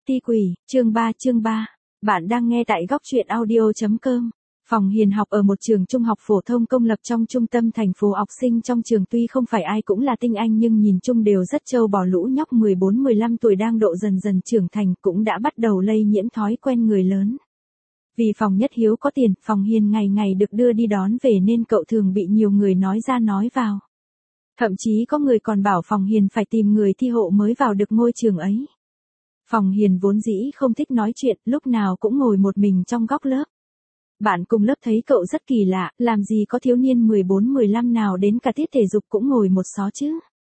Ti quỷ, chương 3. Bạn đang nghe tại góc truyện audio.com. Phòng Hiền học ở một trường trung học phổ thông công lập trong trung tâm thành phố. Học sinh trong trường tuy không phải ai cũng là tinh anh nhưng nhìn chung đều rất trâu bò. Lũ nhóc 14-15 tuổi đang độ dần dần trưởng thành cũng đã bắt đầu lây nhiễm thói quen người lớn. Vì Phòng Nhất Hiếu có tiền, Phòng Hiền ngày ngày được đưa đi đón về nên cậu thường bị nhiều người nói ra nói vào. Thậm chí có người còn bảo Phòng Hiền phải tìm người thi hộ mới vào được ngôi trường ấy. Phòng Hiền vốn dĩ không thích nói chuyện, lúc nào cũng ngồi một mình trong góc lớp. Bạn cùng lớp thấy cậu rất kỳ lạ, làm gì có thiếu niên 14-15 nào đến cả tiết thể dục cũng ngồi một xó chứ.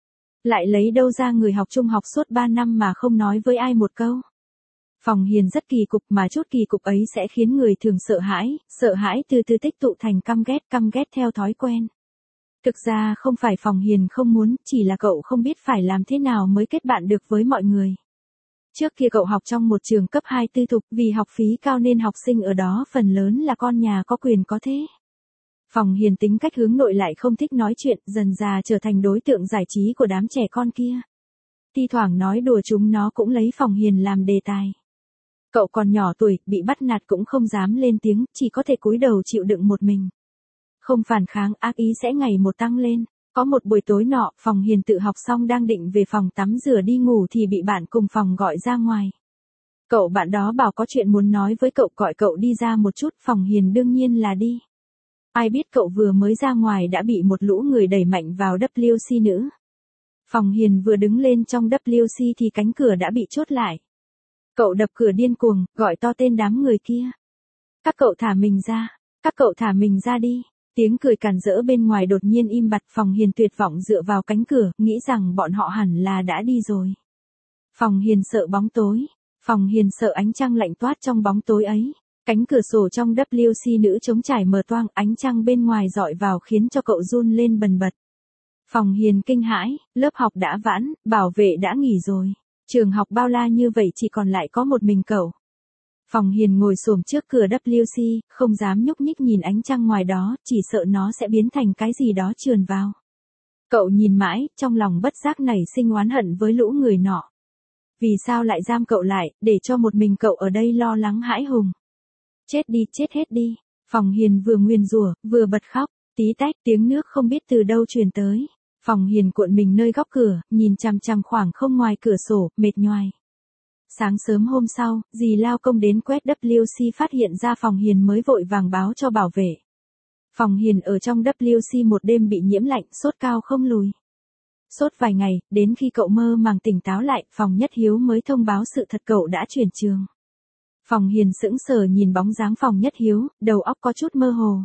Lại lấy đâu ra người học trung học suốt 3 năm mà không nói với ai một câu. Phòng Hiền rất kỳ cục mà chút kỳ cục ấy sẽ khiến người thường sợ hãi từ từ tích tụ thành căm ghét theo thói quen. Thực ra không phải Phòng Hiền không muốn, chỉ là cậu không biết phải làm thế nào mới kết bạn được với mọi người. Trước kia cậu học trong một trường cấp 2 tư thục, vì học phí cao nên học sinh ở đó phần lớn là con nhà có quyền có thế. Phòng Hiền tính cách hướng nội lại không thích nói chuyện, dần dà trở thành đối tượng giải trí của đám trẻ con kia. Thi thoảng nói đùa chúng nó cũng lấy Phòng Hiền làm đề tài. Cậu còn nhỏ tuổi, bị bắt nạt cũng không dám lên tiếng, chỉ có thể cúi đầu chịu đựng một mình. Không phản kháng, ác ý sẽ ngày một tăng lên. Có một buổi tối nọ, Phòng Hiền tự học xong đang định về phòng tắm rửa đi ngủ thì bị bạn cùng phòng gọi ra ngoài. Cậu bạn đó bảo có chuyện muốn nói với cậu, gọi cậu đi ra một chút. Phòng Hiền đương nhiên là đi. Ai biết cậu vừa mới ra ngoài đã bị một lũ người đẩy mạnh vào WC nữ. Phòng Hiền vừa đứng lên trong WC thì cánh cửa đã bị chốt lại. Cậu đập cửa điên cuồng, gọi to tên đám người kia. Các cậu thả mình ra, các cậu thả mình ra đi. Tiếng cười càn rỡ bên ngoài đột nhiên im bặt. Phòng Hiền tuyệt vọng dựa vào cánh cửa, nghĩ rằng bọn họ hẳn là đã đi rồi. Phòng Hiền sợ bóng tối. Phòng Hiền sợ ánh trăng lạnh toát trong bóng tối ấy. Cánh cửa sổ trong WC nữ trống trải mở toang, ánh trăng bên ngoài dọi vào khiến cho cậu run lên bần bật. Phòng Hiền kinh hãi, lớp học đã vãn, bảo vệ đã nghỉ rồi. Trường học bao la như vậy chỉ còn lại có một mình cậu. Phòng Hiền ngồi xổm trước cửa WC, không dám nhúc nhích nhìn ánh trăng ngoài đó, chỉ sợ nó sẽ biến thành cái gì đó trườn vào. Cậu nhìn mãi, trong lòng bất giác nảy sinh oán hận với lũ người nọ. Vì sao lại giam cậu lại, để cho một mình cậu ở đây lo lắng hãi hùng. Chết đi, chết hết đi. Phòng Hiền vừa nguyền rủa, vừa bật khóc, tí tách tiếng nước không biết từ đâu truyền tới. Phòng Hiền cuộn mình nơi góc cửa, nhìn chằm chằm khoảng không ngoài cửa sổ, mệt nhoài. Sáng sớm hôm sau, dì lao công đến quét WC phát hiện ra Phòng Hiền mới vội vàng báo cho bảo vệ. Phòng Hiền ở trong WC một đêm bị nhiễm lạnh, sốt cao không lùi. Sốt vài ngày, đến khi cậu mơ màng tỉnh táo lại, Phòng Nhất Hiếu mới thông báo sự thật cậu đã chuyển trường. Phòng Hiền sững sờ nhìn bóng dáng Phòng Nhất Hiếu, đầu óc có chút mơ hồ.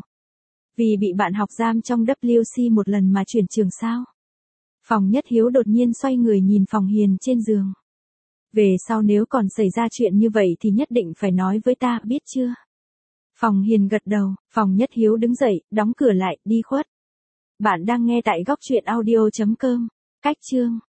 Vì bị bạn học giam trong WC một lần mà chuyển trường sao? Phòng Nhất Hiếu đột nhiên xoay người nhìn Phòng Hiền trên giường. Về sau nếu còn xảy ra chuyện như vậy thì nhất định phải nói với ta, biết chưa? Phòng Hiền gật đầu, Phòng Nhất Hiếu đứng dậy, đóng cửa lại, đi khuất. Bạn đang nghe tại góc truyện audio.com. Cách chương